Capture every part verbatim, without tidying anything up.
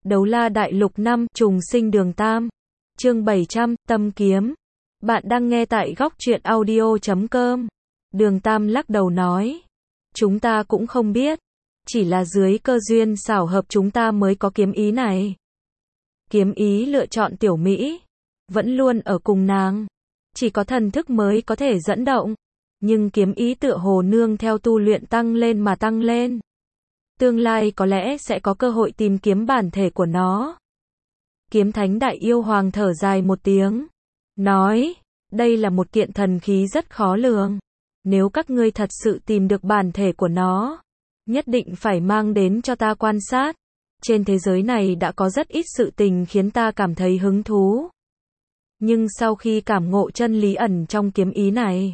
Đấu la đại lục năm, trùng sinh đường Tam. Chương bảy trăm, tâm kiếm. Bạn đang nghe tại góc truyện audio chấm com. Đường Tam lắc đầu nói. Chúng ta cũng không biết. Chỉ là dưới cơ duyên xảo hợp chúng ta mới có kiếm ý này. Kiếm ý lựa chọn tiểu Mỹ. Vẫn luôn ở cùng nàng. Chỉ có thần thức mới có thể dẫn động. Nhưng kiếm ý tựa hồ nương theo tu luyện tăng lên mà tăng lên. Tương lai có lẽ sẽ có cơ hội tìm kiếm bản thể của nó. Kiếm thánh đại yêu hoàng thở dài một tiếng. Nói, đây là một kiện thần khí rất khó lường. Nếu các ngươi thật sự tìm được bản thể của nó, nhất định phải mang đến cho ta quan sát. Trên thế giới này đã có rất ít sự tình khiến ta cảm thấy hứng thú. Nhưng sau khi cảm ngộ chân lý ẩn trong kiếm ý này,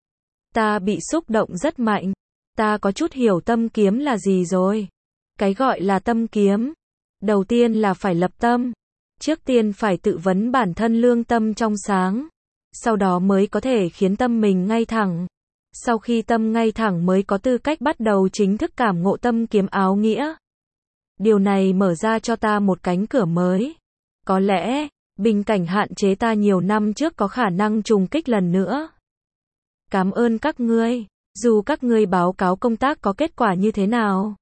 ta bị xúc động rất mạnh. Ta có chút hiểu tâm kiếm là gì rồi. Cái gọi là tâm kiếm, đầu tiên là phải lập tâm. Trước tiên phải tự vấn bản thân lương tâm trong sáng. Sau đó mới có thể khiến tâm mình ngay thẳng. Sau khi tâm ngay thẳng mới có tư cách bắt đầu chính thức cảm ngộ tâm kiếm áo nghĩa. Điều này mở ra cho ta một cánh cửa mới. Có lẽ, bình cảnh hạn chế ta nhiều năm trước có khả năng trùng kích lần nữa. Cảm ơn các ngươi. Dù các ngươi báo cáo công tác có kết quả như thế nào,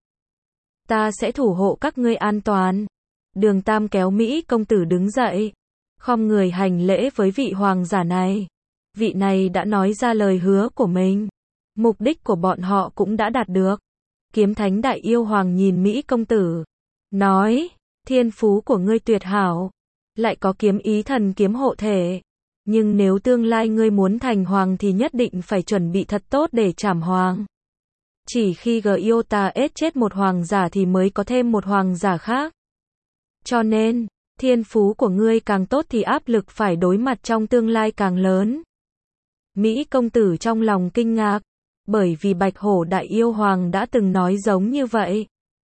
ta sẽ thủ hộ các ngươi an toàn. Đường Tam kéo Mỹ công tử đứng dậy, khom người hành lễ với vị hoàng giả này. Vị này đã nói ra lời hứa của mình. Mục đích của bọn họ cũng đã đạt được. Kiếm thánh đại yêu hoàng nhìn Mỹ công tử, nói, thiên phú của ngươi tuyệt hảo, lại có kiếm ý thần kiếm hộ thể. Nhưng nếu tương lai ngươi muốn thành hoàng thì nhất định phải chuẩn bị thật tốt để trảm hoàng. Chỉ khi Giota ết chết một hoàng giả thì mới có thêm một hoàng giả khác. Cho nên, thiên phú của ngươi càng tốt thì áp lực phải đối mặt trong tương lai càng lớn. Mỹ công tử trong lòng kinh ngạc, bởi vì Bạch Hổ đại yêu hoàng đã từng nói giống như vậy.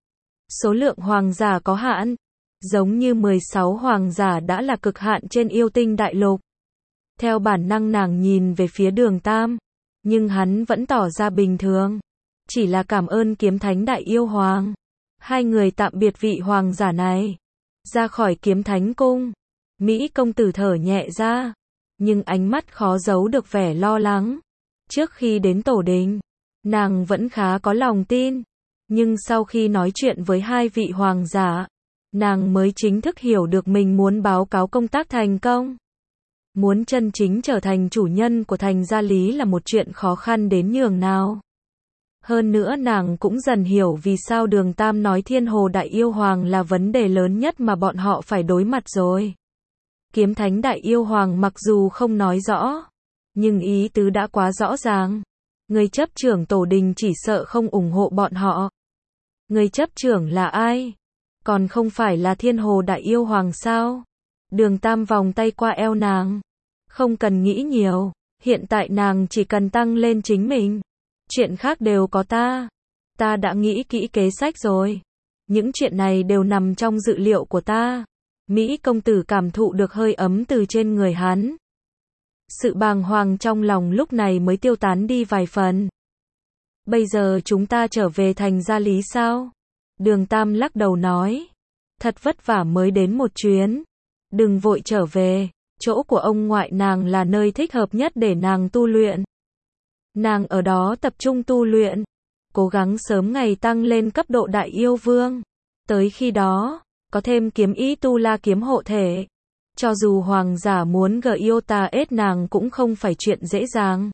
Số lượng hoàng giả có hạn, giống như mười sáu hoàng giả đã là cực hạn trên yêu tinh đại lục. Theo bản năng nàng nhìn về phía Đường Tam, nhưng hắn vẫn tỏ ra bình thường. Chỉ là cảm ơn kiếm thánh đại yêu hoàng. Hai người tạm biệt vị hoàng giả này. Ra khỏi kiếm thánh cung, Mỹ công tử thở nhẹ ra, nhưng ánh mắt khó giấu được vẻ lo lắng. Trước khi đến tổ đình, nàng vẫn khá có lòng tin. Nhưng sau khi nói chuyện với hai vị hoàng giả, nàng mới chính thức hiểu được mình muốn báo cáo công tác thành công. Muốn chân chính trở thành chủ nhân của thành gia lý là một chuyện khó khăn đến nhường nào. Hơn nữa nàng cũng dần hiểu vì sao Đường Tam nói Thiên Hồ Đại Yêu Hoàng là vấn đề lớn nhất mà bọn họ phải đối mặt rồi. Kiếm Thánh Đại Yêu Hoàng mặc dù không nói rõ, nhưng ý tứ đã quá rõ ràng. Người chấp trưởng tổ đình chỉ sợ không ủng hộ bọn họ. Người chấp trưởng là ai? Còn không phải là Thiên Hồ Đại Yêu Hoàng sao? Đường Tam vòng tay qua eo nàng. Không cần nghĩ nhiều, hiện tại nàng chỉ cần tăng lên chính mình. Chuyện khác đều có ta. Ta đã nghĩ kỹ kế sách rồi. Những chuyện này đều nằm trong dự liệu của ta. Mỹ công tử cảm thụ được hơi ấm từ trên người hắn. Sự bàng hoàng trong lòng lúc này mới tiêu tán đi vài phần. Bây giờ chúng ta trở về thành gia lý sao? Đường Tam lắc đầu nói. Thật vất vả mới đến một chuyến. Đừng vội trở về, chỗ của ông ngoại nàng là nơi thích hợp nhất để nàng tu luyện. Nàng ở đó tập trung tu luyện, cố gắng sớm ngày tăng lên cấp độ đại yêu vương. Tới khi đó, có thêm kiếm ý tu la kiếm hộ thể. Cho dù hoàng giả muốn Giota ết nàng cũng không phải chuyện dễ dàng.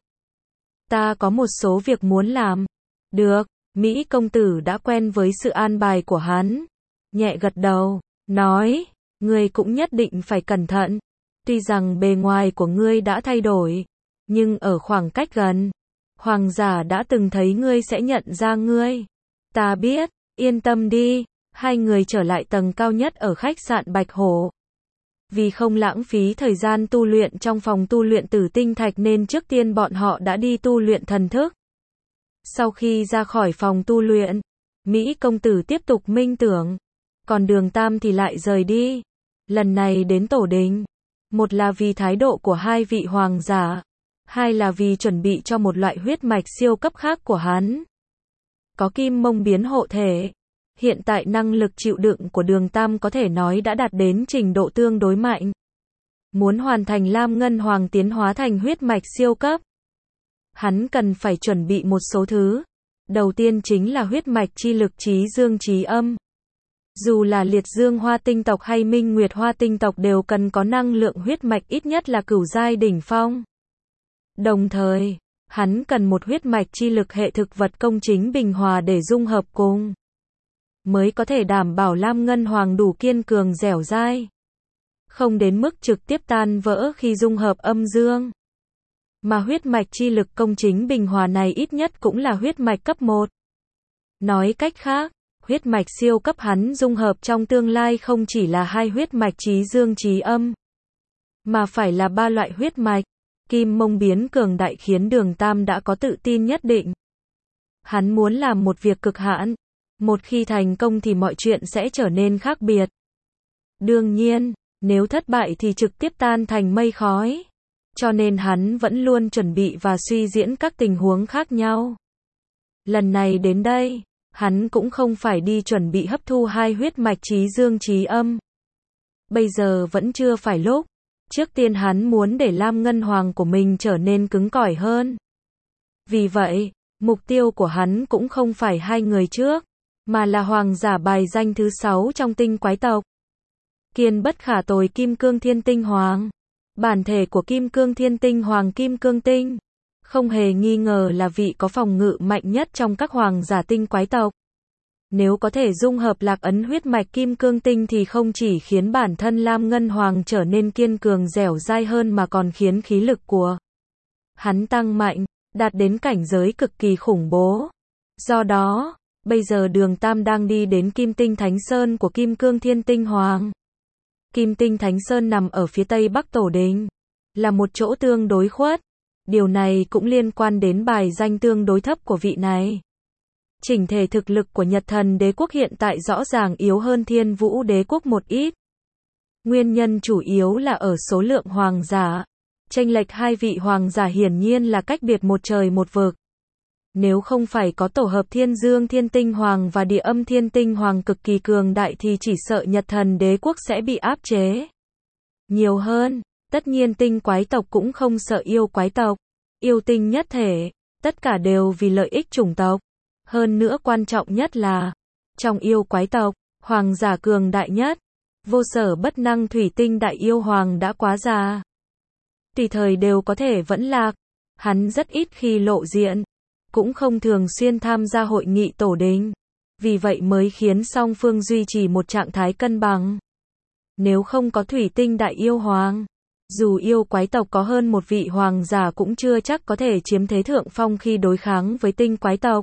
Ta có một số việc muốn làm. Được, Mỹ công tử đã quen với sự an bài của hắn. Nhẹ gật đầu, nói. Ngươi cũng nhất định phải cẩn thận. Tuy rằng bề ngoài của ngươi đã thay đổi, nhưng ở khoảng cách gần, hoàng giả đã từng thấy ngươi sẽ nhận ra ngươi. Ta biết, yên tâm đi. Hai người trở lại tầng cao nhất ở khách sạn Bạch Hổ. Vì không lãng phí thời gian tu luyện trong phòng tu luyện Tử Tinh Thạch nên trước tiên bọn họ đã đi tu luyện thần thức. Sau khi ra khỏi phòng tu luyện, Mỹ công tử tiếp tục minh tưởng, còn Đường Tam thì lại rời đi. Lần này đến tổ đình, một là vì thái độ của hai vị hoàng giả, hai là vì chuẩn bị cho một loại huyết mạch siêu cấp khác của hắn. Có kim mông biến hộ thể. Hiện tại năng lực chịu đựng của Đường Tam có thể nói đã đạt đến trình độ tương đối mạnh. Muốn hoàn thành Lam Ngân Hoàng tiến hóa thành huyết mạch siêu cấp, hắn cần phải chuẩn bị một số thứ. Đầu tiên chính là huyết mạch chi lực trí dương trí âm. Dù là liệt dương hoa tinh tộc hay minh nguyệt hoa tinh tộc đều cần có năng lượng huyết mạch ít nhất là cửu giai đỉnh phong. Đồng thời, hắn cần một huyết mạch chi lực hệ thực vật công chính bình hòa để dung hợp cùng, mới có thể đảm bảo Lam Ngân Hoàng đủ kiên cường dẻo dai, không đến mức trực tiếp tan vỡ khi dung hợp âm dương. Mà huyết mạch chi lực công chính bình hòa này ít nhất cũng là huyết mạch cấp một. Nói cách khác, huyết mạch siêu cấp hắn dung hợp trong tương lai không chỉ là hai huyết mạch trí dương trí âm, mà phải là ba loại huyết mạch. Kim mông biến cường đại khiến Đường Tam đã có tự tin nhất định. Hắn muốn làm một việc cực hạn. Một khi thành công thì mọi chuyện sẽ trở nên khác biệt. Đương nhiên, nếu thất bại thì trực tiếp tan thành mây khói. Cho nên hắn vẫn luôn chuẩn bị và suy diễn các tình huống khác nhau. Lần này đến đây, hắn cũng không phải đi chuẩn bị hấp thu hai huyết mạch trí dương trí âm. Bây giờ vẫn chưa phải lúc. Trước tiên hắn muốn để Lam Ngân Hoàng của mình trở nên cứng cỏi hơn. Vì vậy, mục tiêu của hắn cũng không phải hai người trước, mà là hoàng giả bài danh thứ sáu trong tinh quái tộc. Kiên bất khả tồi Kim Cương Thiên Tinh Hoàng. Bản thể của Kim Cương Thiên Tinh Hoàng Kim Cương Tinh, không hề nghi ngờ là vị có phòng ngự mạnh nhất trong các hoàng giả tinh quái tộc. Nếu có thể dung hợp lạc ấn huyết mạch Kim Cương Tinh thì không chỉ khiến bản thân Lam Ngân Hoàng trở nên kiên cường dẻo dai hơn mà còn khiến khí lực của hắn tăng mạnh, đạt đến cảnh giới cực kỳ khủng bố. Do đó, bây giờ Đường Tam đang đi đến Kim Tinh Thánh Sơn của Kim Cương Thiên Tinh Hoàng. Kim Tinh Thánh Sơn nằm ở phía tây bắc tổ đình, là một chỗ tương đối khuất. Điều này cũng liên quan đến bài danh tương đối thấp của vị này. Chỉnh thể thực lực của Nhật Thần Đế quốc hiện tại rõ ràng yếu hơn Thiên Vũ Đế quốc một ít. Nguyên nhân chủ yếu là ở số lượng hoàng giả. Chênh lệch hai vị hoàng giả hiển nhiên là cách biệt một trời một vực. Nếu không phải có tổ hợp Thiên Dương Thiên Tinh Hoàng và Địa Âm Thiên Tinh Hoàng cực kỳ cường đại thì chỉ sợ Nhật Thần Đế quốc sẽ bị áp chế nhiều hơn. Tất nhiên tinh quái tộc cũng không sợ yêu quái tộc. Yêu tinh nhất thể, tất cả đều vì lợi ích chủng tộc. Hơn nữa quan trọng nhất là, trong yêu quái tộc, hoàng giả cường đại nhất, vô sở bất năng thủy tinh đại yêu hoàng đã quá già. Tùy thời đều có thể vẫn lạc. Hắn rất ít khi lộ diện, cũng không thường xuyên tham gia hội nghị tổ đình. Vì vậy mới khiến song phương duy trì một trạng thái cân bằng. Nếu không có thủy tinh đại yêu hoàng, dù yêu quái tộc có hơn một vị hoàng giả cũng chưa chắc có thể chiếm thế thượng phong khi đối kháng với tinh quái tộc.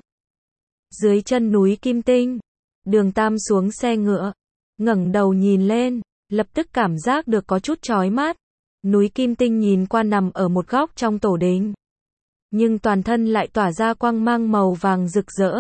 Dưới chân núi Kim Tinh, Đường Tam xuống xe ngựa, ngẩng đầu nhìn lên, lập tức cảm giác được có chút chói mắt. Núi Kim Tinh nhìn qua nằm ở một góc trong tổ đình, nhưng toàn thân lại tỏa ra quang mang màu vàng rực rỡ,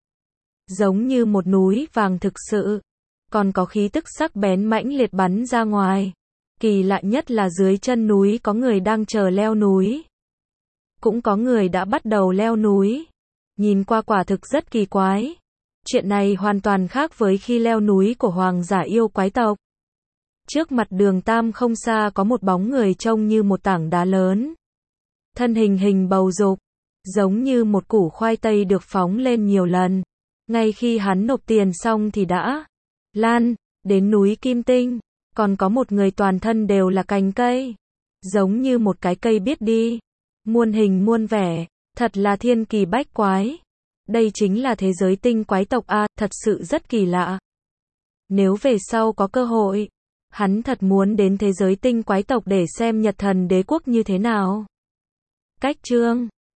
giống như một núi vàng thực sự, còn có khí tức sắc bén mãnh liệt bắn ra ngoài. Kỳ lạ nhất là dưới chân núi có người đang chờ leo núi, cũng có người đã bắt đầu leo núi. Nhìn qua quả thực rất kỳ quái. Chuyện này hoàn toàn khác với khi leo núi của hoàng giả yêu quái tộc. Trước mặt Đường Tam không xa có một bóng người trông như một tảng đá lớn. Thân hình hình bầu dục, giống như một củ khoai tây được phóng lên nhiều lần. Ngay khi hắn nộp tiền xong thì đã lan đến núi Kim Tinh. Còn có một người toàn thân đều là cành cây, giống như một cái cây biết đi, muôn hình muôn vẻ, thật là thiên kỳ bách quái. Đây chính là thế giới tinh quái tộc a, thật sự rất kỳ lạ. Nếu về sau có cơ hội, hắn thật muốn đến thế giới tinh quái tộc để xem Nhật Thần Đế quốc như thế nào. Cách chương